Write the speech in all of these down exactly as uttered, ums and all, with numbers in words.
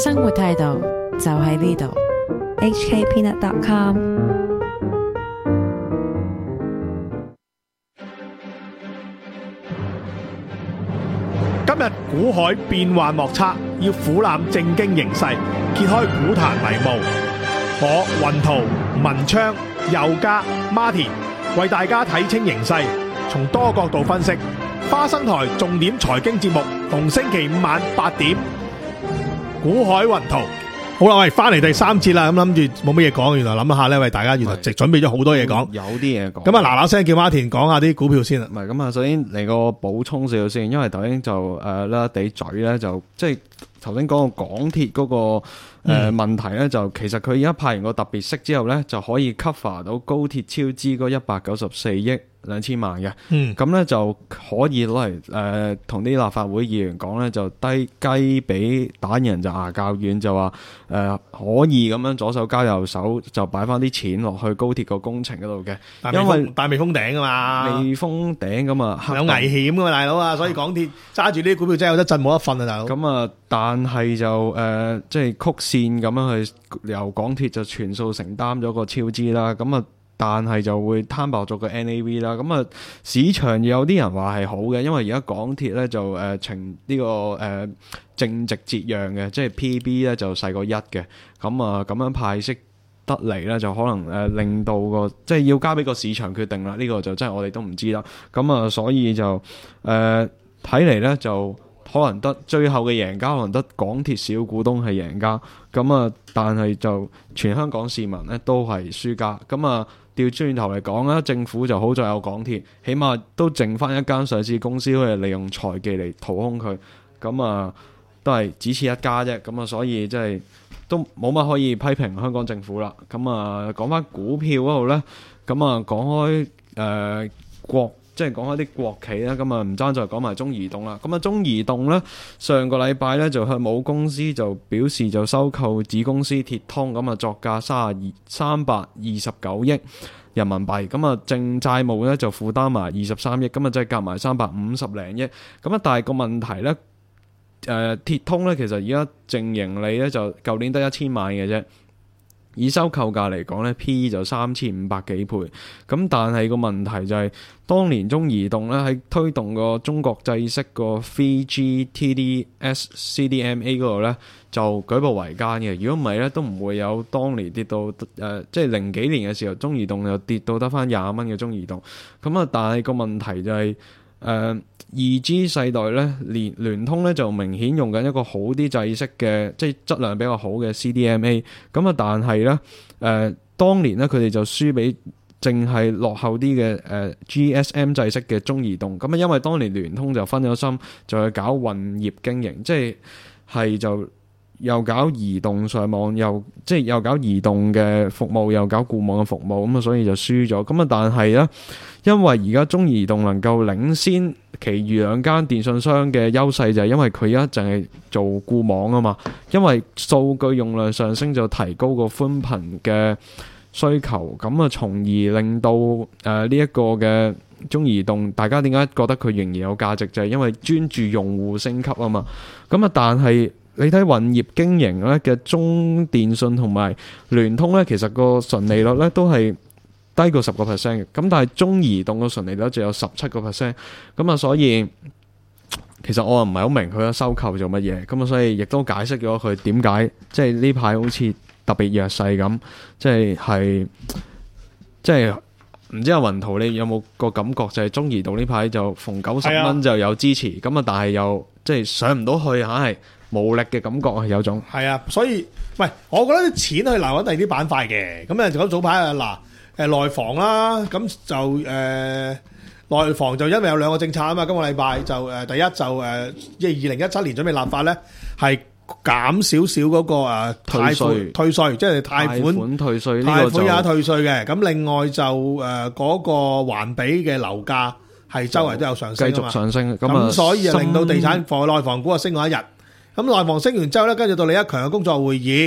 生活態度就喺呢度。 H K Peanut dot com。 今日股海變幻莫測，要俯瞰政經形勢，揭開股壇迷霧。我雲圖、文昌、佑嘉、Martin 為大家睇清形勢，從多角度分析。花生台重點財經節目，逢星期五晚八點，股海雲圖。好啦，喂，翻嚟第三節啦，咁諗住冇乜嘢講，原來諗下咧，為大家原來直準備咗好多嘢講， 有啲嘢講。 咁啊，嗱嗱聲叫 Martin 講下啲股票先啦。 唔係咁啊，首先嚟個補充少少先，因為頭先就誒啦地嘴咧，就即係頭先講個港鐵嗰、個誒、呃、問題咧，就其實佢而家派完個特別息之後咧，就可以 cover 到高鐵超支嗰一百九十四億兩千萬嘅， 嗯， 咁咧就可以攞嚟誒同啲立法會議員講咧，就低雞俾打人就牙較軟，就話誒、呃、可以咁樣左手交右手，就擺翻啲錢落去高鐵個工程嗰度嘅，因為但係未封頂噶嘛， 未封頂咁啊， 有危險噶嘛，大佬啊，所以港鐵揸住呢啲股票真係有得震冇得瞓啊，大佬。 咁啊，但係就誒、呃、即係曲線咁樣去由港鐵就全數承擔咗個超支啦，咁啊。但係就會攤薄咗個 N A V 啦，咁啊市場有啲人話係好嘅，因為而家港鐵咧就誒呈呢個誒、呃、正值折讓嘅，即係 P B 咧就細過一嘅，咁啊咁樣派息得嚟咧就可能誒、呃、令到個即係要交俾個市場決定啦，呢、呢個就真係我哋都唔知啦，咁啊所以就誒睇嚟咧就可能得最後嘅贏家可能得港鐵小股東係贏家，咁啊但係就全香港市民咧都係輸家，咁啊。調轉頭嚟講啦，政府就好在有港鐵，起碼都剩翻一間上市公司可以利用財技嚟掏空佢，咁啊都係只此一家啫，咁啊所以即係都冇乜可以批評香港政府啦。咁啊講翻股票嗰度呢，咁啊講開誒、呃、國。即係講開啲國企啦，咁啊唔爭再講埋中移動啦。咁啊中移動咧上個禮拜咧就向母公司就表示就收購子公司鐵通，咁啊作價三十二三百二十九億人民幣，咁啊淨債務咧就負擔埋二十三億，咁啊即係夾埋三百五十零億。咁啊但係個問題咧，誒、呃、鐵通咧其實而家淨盈利咧就舊年得一千萬嘅啫。以收購價嚟講咧 ，P E 就三千五百幾倍。咁但係個問題就係、是，當年中移動咧喺推動個中國製式個 three G T D S C D M A 嗰度咧，就舉步維艱嘅。如果唔係咧，都唔會有當年跌到誒、呃，即係零幾年嘅時候，中移動又跌到得翻廿蚊嘅中移動。咁啊，但係個問題就係、是。誒、呃、二 G 世代咧，聯聯通咧就明顯用緊一個好啲制式嘅，即係質量比較好嘅 C D M A。咁啊，但係咧誒，當年咧佢哋就輸俾淨係落後啲嘅誒 G S M 制式嘅中移動。咁啊，因為當年聯通就分咗心，就去搞混業經營，即係係就又搞移動上網，又即係又搞移動嘅服務，又搞固網嘅服務，咁啊，所以就輸咗。咁啊，但係咧。因為而家中移動能夠領先其餘兩間電信商嘅優勢就係因為佢而家淨係做固網啊嘛，因為數據用量上升就提高個寬頻嘅需求，咁啊從而令到誒呢一個嘅中移動，大家點解覺得佢仍然有價值就係因為專注用戶升級啊嘛，咁啊但係你睇混業經營咧嘅中電信同埋聯通咧，其實個純利率咧都係低過十個 percent 嘅，咁但係中移動個純利率就有十七個 percent， 咁啊所以其實我又唔係好明佢嘅收購做乜嘢，咁啊所以亦都解釋咗佢點解即係呢排好似特別弱勢咁，即係係即係唔知阿雲圖你有冇個感覺就係中移動呢排就逢九十蚊就有支持，咁啊但係又即係上唔到去，硬係無力嘅感覺係有種。 係啊，所以喂，我覺得啲錢去留喺第二啲板塊嘅，咁啊咁早排啊嗱。誒內房啦，咁就誒、呃、內房就因為有兩個政策啊嘛，今個禮拜就誒、呃、第一就誒即係二零一七年準備立法咧，係減少少嗰個誒貸款退稅，即係貸款退稅， 貸款有退稅嘅。咁另外就誒嗰、呃那個環比嘅樓價係周圍都有上升， 繼續上升。 咁所以就令到地產房內房股啊升咗一日。咁內房升完之後咧，跟住到李克強嘅工作會議。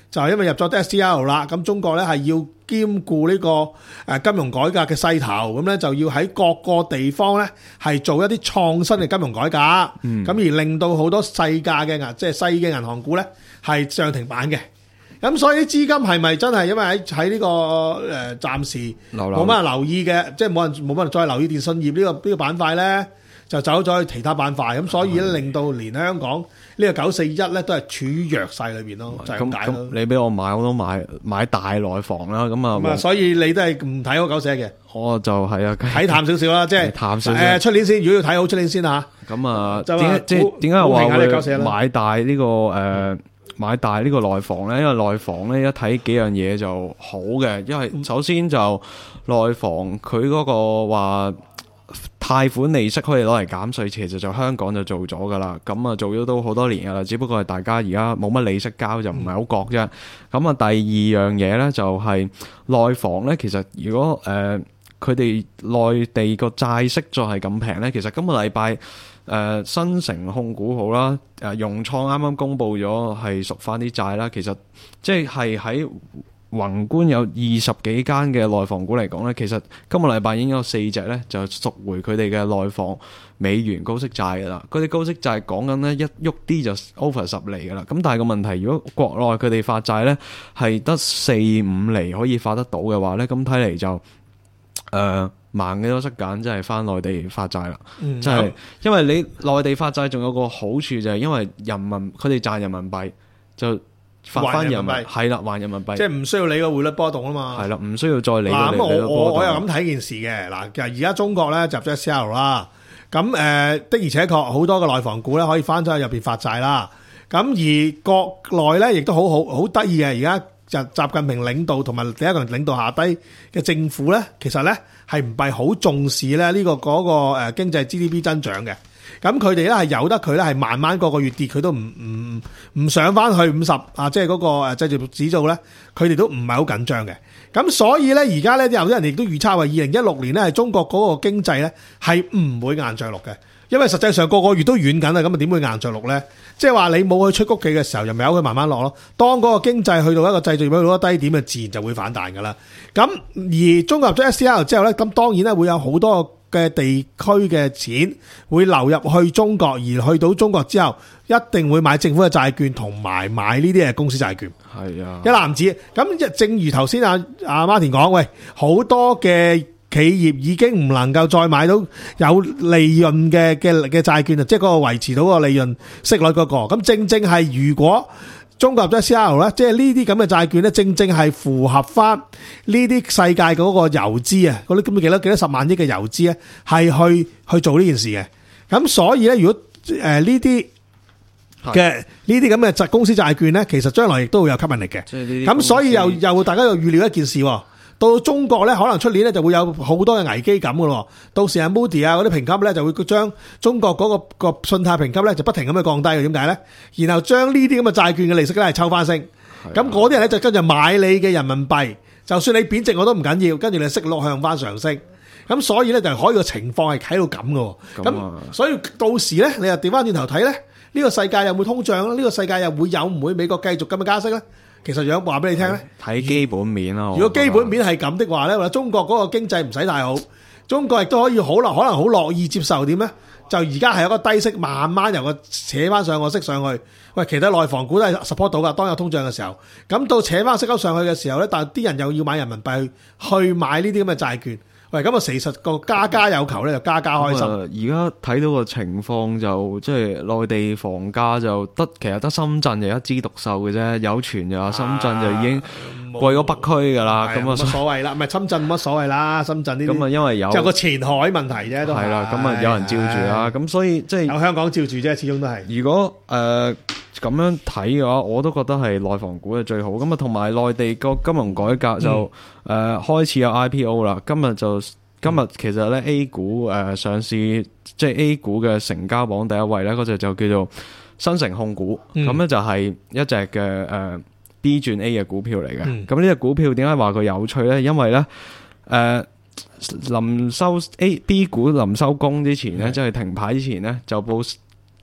就係因為入咗 S D R 啦，咁中國咧係要兼顧呢個誒金融改革嘅勢頭，咁咧就要喺各個地方咧係做一啲創新嘅金融改革，咁、嗯、而令到好多細價嘅銀即係細嘅銀行股咧係漲停板嘅。咁所以啲資金係咪真係因為喺喺呢個誒暫時冇乜人留意嘅，即係冇人冇乜人再留意電信業呢個呢個板塊咧，就走咗去其他板塊，咁所以咧令到連香港呢個九四一咧都係處於弱勢裏邊咯，就係咁解咯。 你俾我買我都買買大內房啦，咁啊， 所以你都係唔睇好九四一嘅。 我就係啊， 睇淡少少啦，即係淡少少。 誒出年先，如果要睇好出年先嚇。咁啊，點解即係點解話會買大呢個誒？買大呢個內房咧，因為內房咧一睇幾樣嘢就好嘅，因為首先就內房佢嗰個話貸款利息可以攞嚟減稅，其實就香港就做咗噶啦，咁啊做咗都好多年噶啦，只不過係大家而家冇乜利息交就唔係好覺啫。咁啊第二樣嘢咧就係內房咧，其實如果誒佢哋內地個債息再係咁平咧，其實今個禮拜。誒、呃、新城控股好啦，誒、呃、融創啱啱公布咗係贖翻啲債啦，其實即係喺宏觀有二十幾間嘅內房股嚟講咧，其實今個禮拜已經有四隻咧就贖回佢哋嘅內房美元高息債噶啦，嗰啲高息債講緊咧一喐啲就 over 十厘噶啦，咁但係個問題，如果國內佢哋發債咧係得四五厘可以發得到嘅話咧，咁睇嚟就誒。呃盲嘅都識揀，即係翻內地發債啦。即係、嗯、因為你內地發債仲有個好處就係因為人民佢哋賺人民幣就發翻人民幣，係啦，還人民幣，即係唔需要理個匯率波動啊嘛。係啦，唔需要再理個匯率波動。嗱咁我我我又咁睇件事嘅嗱，其實而家中國咧入咗 S D R 啦，咁誒、呃、的而且確好多嘅內房股咧可以翻咗去入邊發債啦。咁而國內咧亦都好好好得意嘅，而家就習近平領導同埋第一個領導下低嘅政府咧，其實咧。係唔係好重視咧？呢個嗰個誒經濟 G D P 增長嘅，咁佢哋咧係由得佢咧係慢慢個個月跌，佢都唔唔唔上翻去五十啊！即係嗰個誒製造業指數咧，佢哋都唔係好緊張嘅。咁所以咧，而家咧有啲人亦都預測話，二零一六年咧係中國嗰個經濟咧係唔會硬着陸嘅，因為實際上個個月都軟緊啦，咁啊點會硬着陸咧？即係話你冇去出谷企嘅時候，又咪由佢慢慢落咯。當嗰個經濟去到一個製造業去到低點，就自然就會反彈噶啦。咁而中國入咗 S D R 之後咧，咁當然咧會有好多嘅地區嘅錢會流入去中國，而去到中國之後，一定會買政府嘅債券同埋買呢啲嘅公司債券。係啊，一籃子。咁正如頭先阿阿 Martin 講，喂，好多嘅企業已經唔能夠再買到有利潤嘅嘅嘅債券啊，即係嗰個維持到個利潤息率嗰個。咁正正係如果中國入咗 S D R 咧，即係呢啲咁嘅債券咧，正正係符合翻呢啲世界嗰個游資啊，嗰啲咁幾多幾多十萬億嘅游資咧，係去去做呢件事嘅。咁所以咧，如果誒呢啲嘅呢啲咁嘅債公司債券咧，其實將來亦都會有吸引力嘅。咁所以又又大家又預料一件事喎。到中國咧，可能出年咧就會有好多嘅危機感噶咯。到時阿 Moody 啊嗰啲評級咧就會將中國嗰個個信貸評級咧就不停咁去降低嘅。點解咧？然後將呢啲咁嘅債券嘅利息咧係抽翻升。咁嗰啲人咧就跟住買你嘅人民幣，就算你貶值我都唔緊要，跟住你息率向翻上升。咁所以咧就可以個情況係睇到咁嘅。咁、啊、所以到時咧你又調翻轉頭睇咧，呢、呢個世界又會通脹咧？呢、呢個世界又會有唔會美國繼續咁嘅加息咧？其實想話俾你聽咧，睇基本面咯。如果基本面係咁的話咧，或者中國嗰個經濟唔使太好，中國亦都可以好樂，可能好樂意接受點咧？就而家係有個低息，慢慢由個扯翻上個息上去。喂，其他內房股都係 support 到噶，當有通脹嘅時候，咁到扯翻息口上去嘅時候咧，但係啲人又要買人民幣去去買呢啲咁嘅債券。喂，咁啊，其實個家家有求咧，就家家開心。而家睇到個情況就即係內地房價就得，其實得深圳就一枝獨秀嘅啫。有傳就話深圳就已經貴過北區噶啦。咁啊，冇乜所謂啦，唔係深圳冇乜所謂啦。深圳呢啲咁啊，因為有就個前海問題啫，都係啦。咁啊，有人照住啦。咁所以即係有香港照住啫，始終都係。如果誒咁樣睇嘅話，我都覺得係內房股係最好。咁啊，同埋內地個金融改革就誒、嗯呃、開始有 I P O 啦。今日就今日其實咧 A 股誒、呃、上市，即係 A 股嘅成交榜第一位咧，嗰隻就叫做新城控股。咁咧、嗯、就係一隻嘅誒 B 轉 A 嘅股票嚟嘅。咁呢隻股票點解話佢有趣咧？因為咧誒臨收 A B 股臨收工之前咧，即係、嗯、停牌之前咧，就報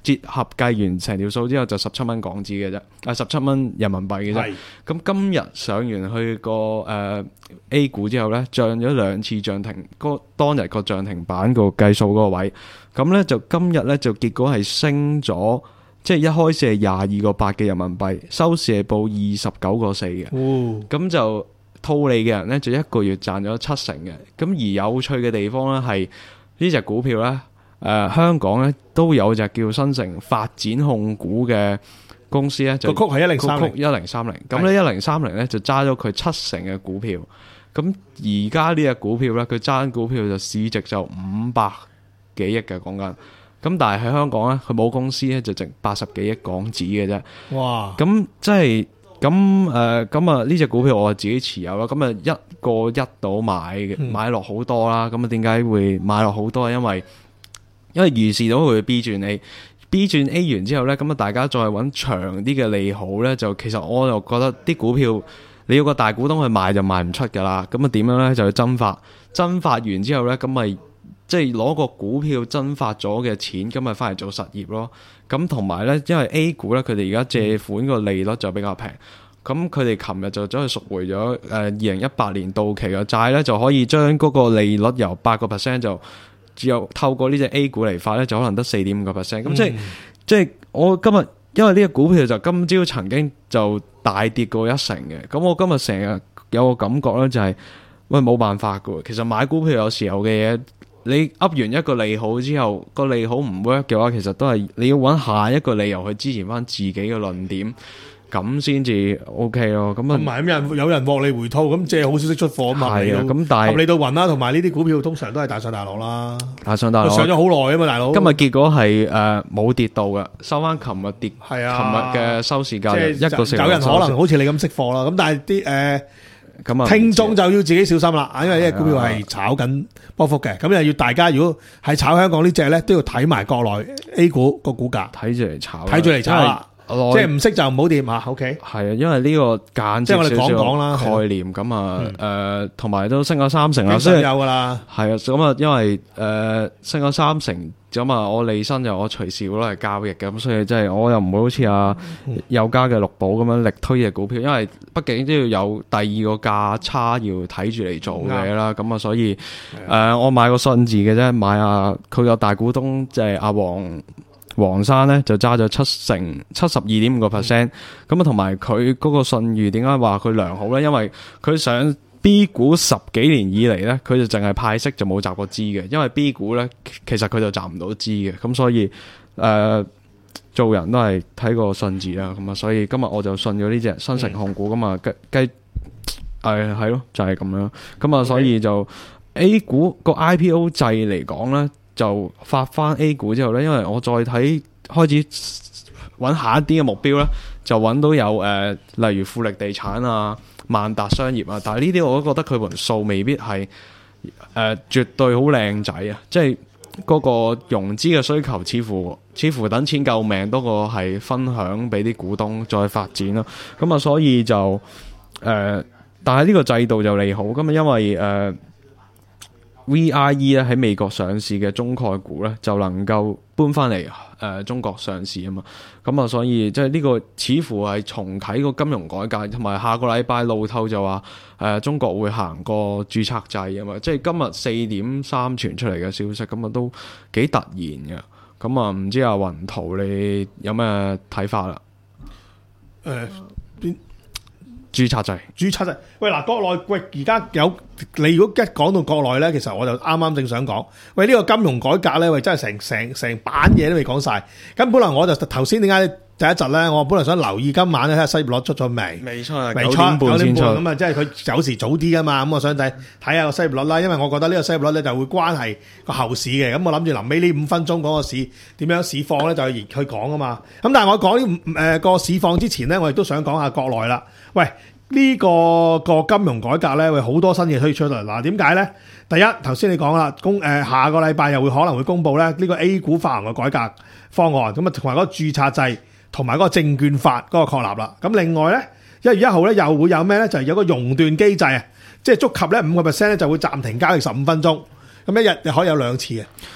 折合計完成條數之後就十七蚊港紙嘅啫，啊十七蚊人民幣嘅啫。咁今日上完去個誒、呃、A 股之後咧，漲咗兩次漲停，嗰當日個漲停板個計數嗰個位，咁咧就今日咧就結果係升咗，即係一開始係廿二個八嘅人民幣，收市係報二十九個四嘅。咁、哦、就套利嘅人咧就一個月賺咗七成嘅。咁而有趣嘅地方咧係呢隻股票咧，誒、呃、香港咧都有隻叫新城發展控股嘅公司咧，就個曲係一零三零， 一零三零。咁咧一零三零咧就揸咗佢七成嘅股票。咁而家呢隻股票咧，佢揸股票就市值就五百幾億嘅講緊。咁但係喺香港咧，佢冇公司咧就值八十幾億港紙嘅啫。哇！咁即係。咁誒咁啊呢隻股票我自己持有啦，咁啊一個一到買嘅，買落好多啦。咁啊點解會買落好多？因為因為預示到佢 B 轉 A，B 轉 A 完之後咧，咁啊大家再揾長啲嘅利好咧，就其實我就覺得啲股票你要個大股東去賣就賣唔出噶啦。咁啊點樣咧？就去增發，增發完之後咧，咁咪即係攞個股票增發咗嘅錢，咁咪翻嚟做實業咯。咁同埋咧，因為 A 股咧，佢哋而家借款個利率就比較平，咁佢哋琴日就走去贖回咗誒二零一八年到期嘅債咧，就可以將嗰個利率由八個 percent 就只有透過呢隻 A 股嚟發咧，就可能得四點五個 percent。咁即係、嗯、即係我今日因為呢個股票就今朝曾經就大跌過一成嘅，咁我今日成日有個感覺咧就係、是、喂冇辦法㗎喎，其實買股票有時候嘅嘢。你噏完一個利好之後，個利好唔 work 嘅話，其實都係你要揾下一個理由去支持翻自己嘅論點，咁先至 OK 咯。咁啊，同埋咁有人有人獲利回吐，咁借好消息出貨啊嘛。係啊，咁但係合理到暈啦，同埋呢啲股票通常都係大上大落啦。大上大落，上咗好耐啊嘛，大佬。今日結果係誒冇跌到嘅，收翻琴日跌。係啊，琴日嘅收市價一個四。有人可能好似你咁識貨啦，咁但係啲誒。呃咁啊，聽眾就要自己小心啦，因為呢隻股票係炒緊波幅嘅，咁又要大家如果係炒香港呢隻咧，都要睇埋國內 A 股個股價，睇住嚟炒，睇住嚟炒啦，即係唔識就唔好掂吓。OK，係啊，因為呢個間接少少概念咁啊，誒，同埋都升咗三成啦，所以有噶啦，係啊，咁啊，因為誒升咗三成。咁啊，我利申就我隨時會攞嚟交易嘅，咁所以即係我又唔會好似阿友家嘅綠寶咁樣力推嘅股票，因為畢竟都要有第二個價差要睇住嚟做嘅啦。咁啊，所以誒、呃，我買個信字嘅啫，買阿佢個大股東即係阿黃黃生咧，就揸咗七成七十二點五個 percent。咁啊，同埋佢嗰個信譽點解話佢良好咧？因為佢想。B 股十幾年以嚟咧，佢就淨係派息就冇集過資嘅，因為 B 股咧其實佢就集唔到資嘅，咁所以誒、呃、做人都係睇個信字啦，咁啊，所以今日我就信咗呢隻新城控股咁啊，雞雞誒係咯，就係、是、咁樣，咁啊，所以就 A 股個 I P O 制嚟講咧，就發翻 A 股之後咧，因為我再睇開始揾下一啲嘅目標咧，就揾到有誒、呃，例如富力地產啊。萬達商業啊，但係呢啲我都覺得佢盤數未必係誒、呃、絕對好靚仔啊，即係嗰個融資嘅需求似乎似乎等錢救命多過係分享俾啲股東再發展咯。咁啊，所以就誒、呃，但係呢個制度就利好，咁啊，因為誒、呃、V I E 咧喺美國上市嘅中概股咧就能夠搬翻嚟誒中國上市啊嘛，咁啊，所以即係呢個似乎係重啟個金融改革，同埋下個禮拜路透就話誒、呃、中國會行個註冊制啊嘛，即係今日四點三傳出嚟嘅消息，咁啊都幾突然嘅，咁啊唔知阿雲圖你有咩睇法啦？誒、呃，邊？註冊制，註冊制。喂，嗱，國內喂，而家有你如果一講到國內咧，其實我就啱啱正想講，喂，呢、這個金融改革咧，喂，真係成成成版嘢都未講晒。咁本來我就頭先點解第一集咧，我本來想留意今晚咧睇下失業率出咗未？未出啊，九點半先出。咁啊，即係佢有時早啲噶嘛。咁我想睇睇下個失業率啦，因為我覺得呢個失業率咧就會關係個後市嘅。咁我諗住臨尾呢五分鐘講個市點樣市況咧，就去去講啊嘛。咁但係我講呢誒個市況之前咧，我亦都想講下國內啦。喂，呢、這個個金融改革咧，會好多新嘢推出嚟。嗱，點解咧？第一，頭先你講啦，公誒、呃、下個禮拜又會可能會公布咧呢個 A 股發行嘅改革方案，咁啊同埋嗰個註冊制同埋嗰個證券法嗰個確立啦。咁另外咧，一月一號咧又會有咩咧？就係、是、有個熔斷機制啊，即係觸及咧五個 percent 咧就會暫停交易十五分鐘，咁一日你可以有兩次嘅。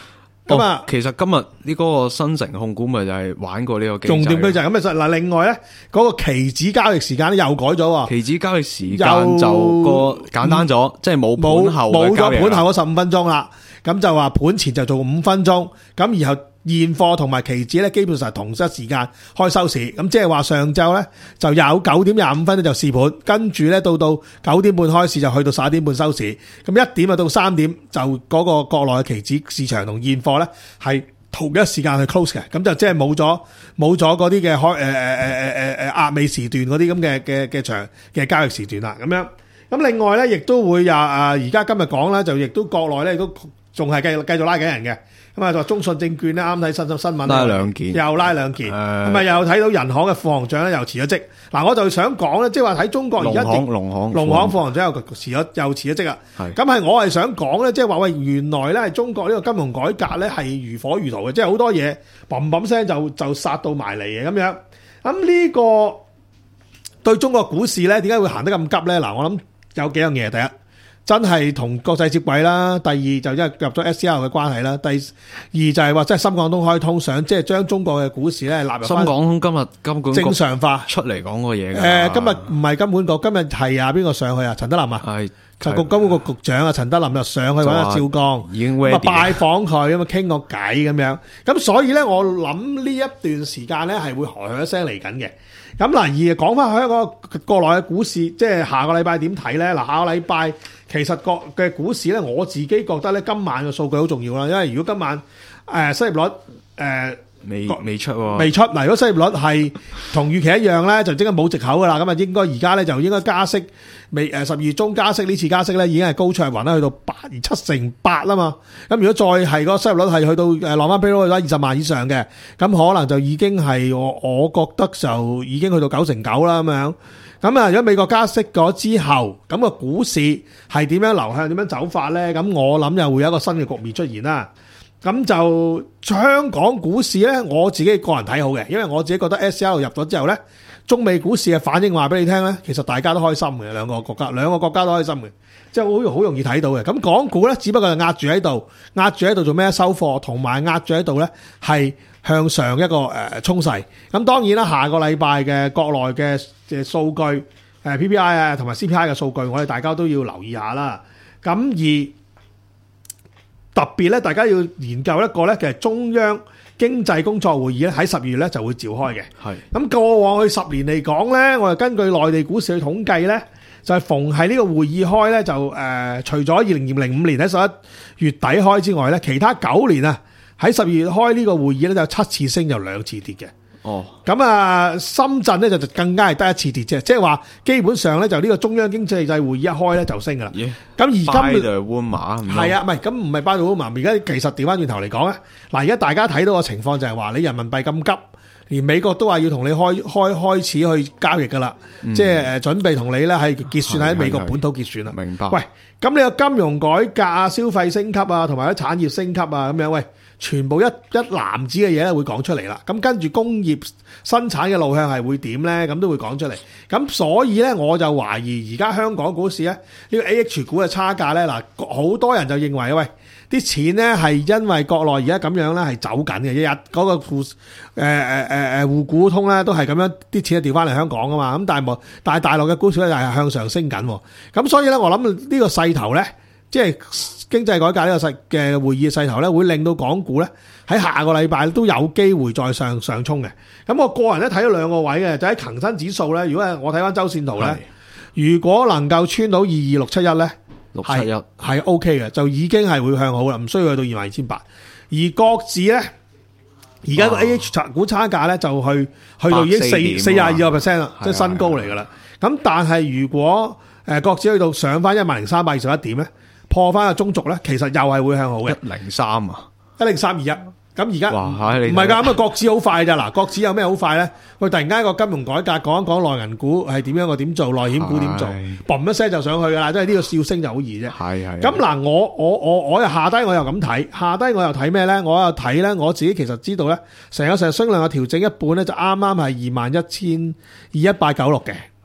咁啊、 哦，其實今日呢嗰個新城控股咪就係玩過呢個機制。 重點佢就係咁嘅。嗱，另外咧嗰、那個期指交易時間又改咗喎。 期指交易時間就個簡單咗，即係冇盤後冇咗盤後嗰十五五分鐘啦。咁就話盤前就做五分鐘，咁然後現貨同埋期指咧基本上係同一時間開收市。咁即係話上晝咧就有九點廿五分咧就試盤，跟住咧到到九點半開市就去到十一點半收市。咁一點啊到三點就嗰個國內嘅期指市場同現貨咧係同一時間去 close 嘅。咁就即係冇咗冇咗嗰啲嘅開誒誒誒誒誒誒壓尾時段嗰啲咁嘅嘅嘅場嘅交易時段啦。咁樣咁另外咧亦都會啊啊而家今日講咧就亦都國內咧都仲係繼續繼續拉緊人嘅。咁啊，就中信證券咧，啱睇新新新聞拉兩件， 又拉兩件，咁啊、呃、又睇到人行嘅副行長咧又辭咗職。嗱，我就想講咧，即係話喺中國而家農行農行農行副行長又辭咗又辭咗職啊。咁係我係想講咧，即係話喂，原來咧係中國呢個金融改革咧係如火如荼嘅，即係好多嘢砰砰聲就就殺到埋嚟嘅咁樣。咁呢個對中國股市咧點解會行得咁急咧？嗱，我諗有幾樣嘢，第一。真係同國際接軌啦，第二就因為入咗 S D R 嘅關係啦，第二就係話即係深港通開通，想即係將中國嘅股市咧納入深港通今日金管局正常化出嚟講個嘢㗎。 誒，今日唔係金管局，今日係啊邊個上去啊？陳德霖啊，係就局金管局局長啊，陳德霖就上去揾阿趙剛， 已經咁啊拜訪佢，咁啊傾個偈咁樣。咁所以咧，我諗呢一段時間咧係會噓噓一聲嚟緊嘅。咁嗱，而講翻香港國內嘅股市，即係下個禮拜點睇咧？嗱，下個禮拜其實國嘅股市咧，我自己覺得咧，今晚嘅數據好重要啦。因為如果今晚誒、呃、失業率誒、呃、 未未出喎、啊， 未出嗱，如果失業率係同預期一樣咧，就即刻冇藉口噶啦。咁啊，應該而家咧就應該加息，未誒十二月中加息呢次加息咧已經係高唱雲啦，去到八七成八啦嘛。咁如果再係個失業率係去到誒落翻 payroll 去到二十萬以上嘅，咁可能就已經係我我覺得就已經去到九成九啦咁樣。咁啊，如果美國加息咗之後，咁個股市係點樣流向、點樣走法咧？咁我諗又會有一個新嘅局面出現啦。咁就香港股市咧，我自己個人睇好嘅，因為我自己覺得 S L 入咗之後咧，中美股市嘅反應話俾你聽咧，其實大家都開心嘅，兩個國家兩個國家都開心嘅，即係好好容易睇到嘅。咁港股咧，只不過係壓住喺度，壓住喺度做咩？收貨，同埋壓住喺度咧係向上一個誒衝勢。咁當然啦，下個禮拜嘅國內嘅嘅數據誒 P P I 啊同埋 C P I 嘅數據，我哋大家都要留意下啦。咁而特別咧，大家要研究一個咧，其實中央經濟工作會議咧喺十二月咧就會召開嘅。係咁過往去十年嚟講咧，我哋根據內地股市去統計咧，就係逢係呢個會議開咧，就誒、呃、除咗二零零五年喺十一月底開之外咧，其他九年啊喺十二月開呢個會議咧就七次升，有兩次跌嘅。哦，咁啊，深圳咧就更加係得一次跌啫，即係話基本上咧就呢個中央經濟制會議一開咧就升噶啦。咁、yeah, 而今就換馬係啊，唔係咁唔係巴到換馬，而家其實調翻轉頭嚟講咧，嗱而家大家睇到個情況就係話你人民幣咁急，連美國都話要同你開開開始去交易噶啦、嗯，即係誒準備同你咧係結算喺美國本土結算啦。明白。喂，咁你個金融改革啊、消費升級啊、同埋啲產業升級啊咁樣，喂。全部一一籃子嘅嘢咧會講出嚟啦，咁跟住工業生產嘅路向係會點咧？咁都會講出嚟。咁所以咧，我就懷疑而家香港股市咧，呢個 A H 股嘅差價咧，嗱好多人就認為喂，啲錢咧係因為國內而家咁樣咧係走緊嘅，一日嗰個滬誒誒誒誒滬股通咧都係咁樣，啲錢調翻嚟香港啊嘛。咁但係冇，但係大陸嘅股市咧係向上升緊。咁所以咧，我諗呢個勢頭咧，即係。經濟改革呢個勢嘅會議勢頭咧，會令到港股咧喺下個禮拜都有機會再上上衝嘅。咁我個人咧睇咗兩個位嘅，就喺恒生指數咧。如果係我睇翻周線圖咧，如果能夠穿到二二六七一咧，六七一係 O K 嘅，就已經係會向好啦，唔需要去到二萬二千八。而國指咧，而家個 A H 股差價咧就去去到已經四四廿二個 percent 啦，即係新高嚟噶啦。咁但係如果誒國指去到上翻一萬零三百二十一點咧？破翻個中軸咧，其實又係會向好嘅。一零三啊，一零三二一。咁而家唔係㗎，咁啊國指好快咋嗱？國指有咩好快咧？佢突然間個金融改革講一講內銀股係點樣個點做，內險股點做，嘣一聲就上去㗎啦！即係呢個笑聲就好易啫。係係。咁嗱，我我我我又下低我又咁睇，下低我又睇咩咧？我又睇咧，我自己其實知道咧，成個成日升量嘅調整一半咧，就啱啱係二萬一千二一八九六嘅。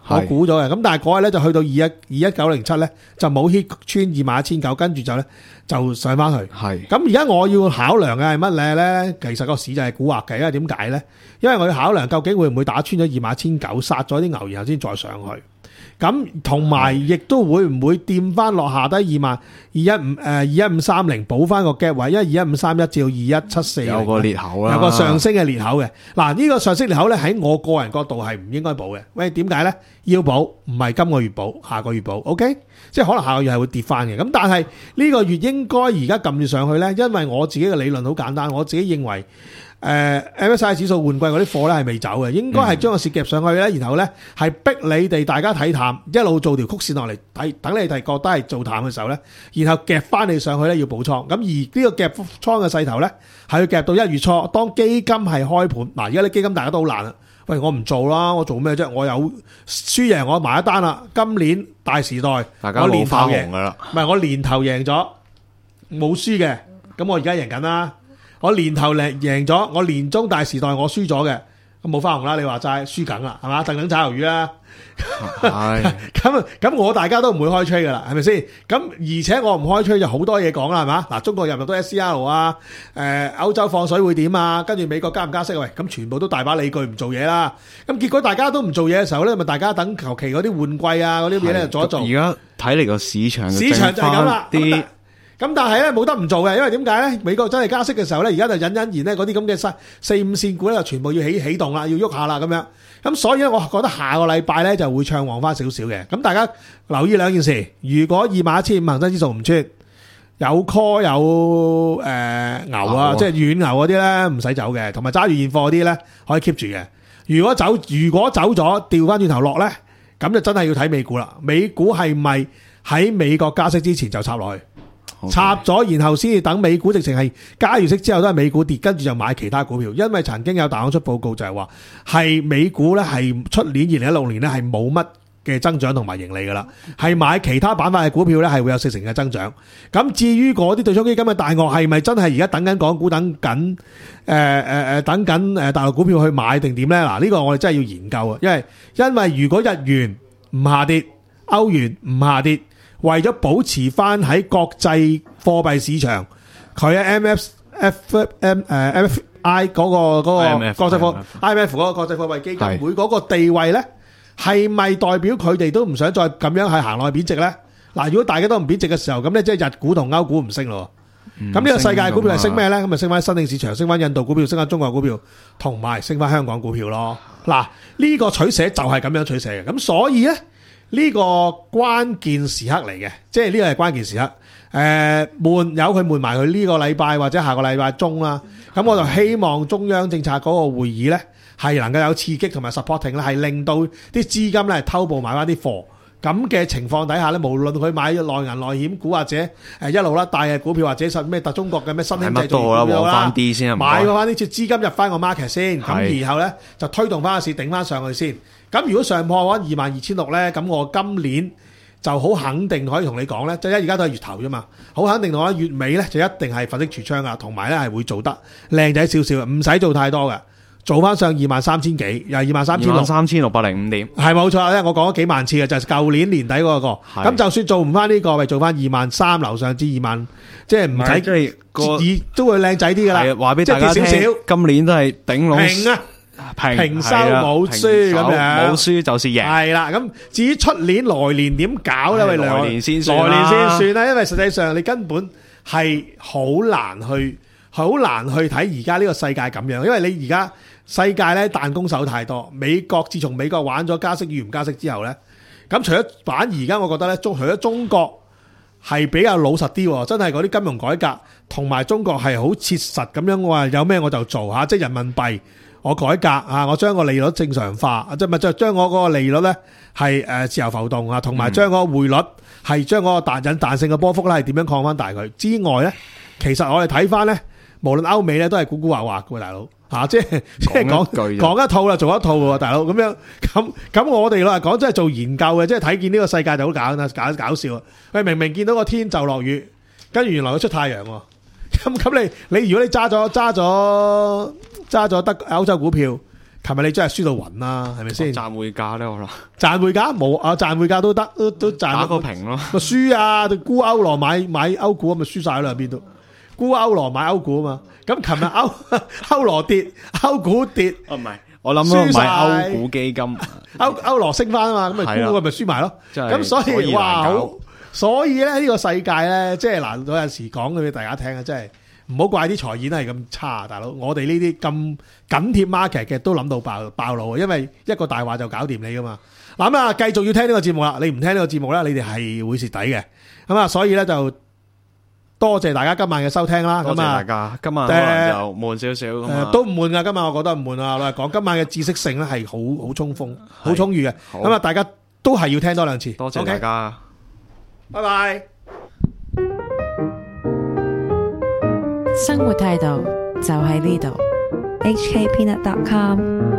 我估咗嘅。咁但係嗰日咧就去到二一二一九零七咧就冇 hit 穿二萬一千九，跟住就咧就上翻去。 係咁而家我要考量嘅係乜嘢咧？其實個市就係蠱惑嘅，因為點解咧？因為我要考量究竟會唔會打穿咗二萬一千九，殺咗啲牛，然後先再上去。咁同埋亦都會唔會掂翻落下低二萬二一五誒二一五三零補翻個 gap 位，因為二一五三一至到二一七四有個裂口啦， 有個上升嘅裂口嘅。嗱呢個上升裂口咧喺我個人角度係唔應該補嘅。喂，點解咧？要補唔係今個月補，下個月補 ，OK？ 即係可能下個月係會跌翻嘅。咁但係呢個月應該而家撳住上去咧，因為我自己嘅理論好簡單，我自己認為。誒、呃、M S I 指數換季嗰啲貨咧係未走嘅，應該係將個市夾上去咧，然後咧係逼你哋大家睇淡，一路做條曲線落嚟睇，等你哋覺得係做淡嘅時候咧，然後夾翻你上去咧要補倉。咁而呢個夾倉嘅勢頭咧係要夾到一月初，當基金係開盤。嗱，而家啲基金大家都好難啦。喂，我唔做啦，我做咩啫？我有輸贏我埋一單啦。今年大時代， 大家冇花紅噶啦， 唔係我年頭贏咗冇輸嘅，咁我而家贏緊啦。我年頭贏贏咗，我年中大時代我輸咗嘅，咁冇花紅啦。你話齋輸緊啦，係嘛？等等炒魷魚啦。係咁咁，我大家都唔會開吹噶啦，係咪先？咁而且我唔開吹就好多嘢講啦，係嘛？嗱，中國入入到 S C R 啊，誒，歐洲放水會點啊？跟住美國加唔加息？喂，咁全部都大把理據唔做嘢啦。咁結果大家都唔做嘢嘅時候咧，咪大家等求其嗰啲換季啊嗰啲嘢咧做一做。而家睇嚟個市場市場就係咁啦。 啲。 咁但係咧冇得唔做嘅，因為點解咧？美國真係加息嘅時候咧，而家就隱隱然咧嗰啲咁嘅四四五線股咧，就全部要起起動啦，要喐下啦咁樣。咁所以咧，我覺得下個禮拜咧就會暢旺翻少少嘅。咁大家留意兩件事，如果二萬一千五恒生指數唔穿，有 call 有誒、呃、牛啊，牛即係軟牛嗰啲咧唔使走嘅，同埋揸住現貨嗰啲咧可以 keep 住嘅。如果走如果走咗調翻轉頭落咧，咁就真係要睇美股啦。美股係咪喺美國加息之前就插落去？插咗，然後先至等美股直情係加完息之後都係美股跌，跟住就買其他股票。因為曾經有大行出報告就係話，係美股咧係出年二零一六年咧係冇乜嘅增長同埋盈利噶啦，係買其他板塊嘅股票咧係會有四成嘅增長。咁至於嗰啲對沖基金嘅大鱷係咪真係而家等緊港股等緊誒誒誒等緊誒大陸股票去買定點咧？嗱，呢個我哋真係要研究啊，因為因為如果日元唔下跌，歐元唔下跌。為咗保持翻喺國際貨幣市場，佢喺 M F F M 誒 M F I 嗰個嗰個國際貨 I M F 嗰個國際貨幣基金會嗰個地位咧，係咪代表佢哋都唔想再咁樣係行落去貶值咧？嗱，如果大家都唔貶值嘅時候，咁咧即係日股同歐股唔升咯。咁呢個世界股票係升咩咧？咁咪升翻新興市場，升翻印度股票，升翻中國股票，同埋升翻香港股票咯。嗱，呢個取捨就係咁樣取捨嘅。咁所以咧。呢個關鍵時刻嚟嘅，即係呢個係關鍵時刻。誒、呃，悶有佢悶埋佢呢個禮拜或者下個禮拜中啦。咁我就希望中央政策嗰個會議呢，係能夠有刺激同埋 supporting 咧，係令到啲資金咧偷步買翻啲貨。咁嘅情況底下呢，無論佢買內銀內險股或者誒一路啦大嘅股票，或者實咩特中國嘅咩新興製造業股票啦，買翻啲資金入翻個 market 先，咁然後呢，就推動翻個市頂翻上去先。咁如果上破嘅話二萬二千六咧，咁我今年就好肯定可以同你講咧，即係而家都係月頭啫嘛，好肯定同我月尾咧就一定係粉飾櫥窗啊，同埋咧係會做得靚仔少少，唔使做太多嘅，做翻上二萬三千幾，又係二萬三千六， 二萬三千六百零五點，係冇錯咧，我講咗幾萬次嘅，就係、是、舊年年底嗰、那個，咁就算做唔翻呢個，咪做翻二萬三樓上至二萬，即係唔使即係個都會靚仔啲噶啦，係話俾大家聽，少少今年都係頂籠平啊。平，平收冇輸咁樣，冇輸就是贏。係啦，咁至於出年來年點搞咧？喂，來年先算，來年先算啦。因為實際上你根本係好難去，好難去睇而家呢個世界咁樣。因為你而家世界咧彈弓手太多。美國自從美國玩咗加息與唔加息之後咧，咁除咗反而家我覺得咧，中除咗中國係比較老實啲，真係嗰啲金融改革同埋中國係好切實咁樣。我話有咩我就做吓，即係人民幣。我改革啊！我將個利率正常化，即係咪就將我嗰個利率咧係誒自由浮動啊，同埋將嗰個匯率係將嗰個彈引彈性嘅波幅咧係點樣擴翻大佢之外咧，其實我哋睇翻咧，無論歐美咧都係古古惑惑嘅大佬嚇，即係即係講講一套啦，做一套喎，大佬咁樣咁咁我哋啦講真係做研究嘅，即係睇見呢個世界就好搞啦，搞搞笑啊！喂，明明見到個天就落雨，跟住原來佢出太陽喎。咁咁你你如果你揸咗揸咗揸咗得歐洲股票， 琴日你真係輸到暈啦，係咪先？ 賺匯價咧，我諗賺匯價冇啊，賺匯價都得，都都賺打個平咯。 咪輸啊！沽歐羅買買歐股咪輸晒啦，邊度？沽歐羅買歐股啊嘛。咁琴日歐歐羅跌，歐股跌。 哦，唔係，我諗咯買歐股基金， 歐歐羅升翻啊嘛，咁咪沽咪輸埋咯。咁所以哇，好，所以咧呢個世界咧，即係嗱，有陣時講俾大家聽啊，真係。唔好怪啲財演係咁差，大佬。我哋呢啲咁緊貼 market 嘅都諗到爆爆腦，因為一個大話就搞掂你噶嘛。嗱咁啊，繼續要聽呢個節目啦。你唔聽呢個節目咧，你哋係會蝕底嘅。咁啊，所以咧就多謝大家今晚嘅收聽啦。 多謝大家。今晚可能就悶少少咁啊， 都唔悶噶。今晚我覺得唔悶啊。老實講，今晚嘅知識性咧係好好充豐、好充裕嘅。咁啊，大家都係要聽多兩次。 多謝大家。 拜拜。 生活態度就喺呢度。 H K Peanut dot com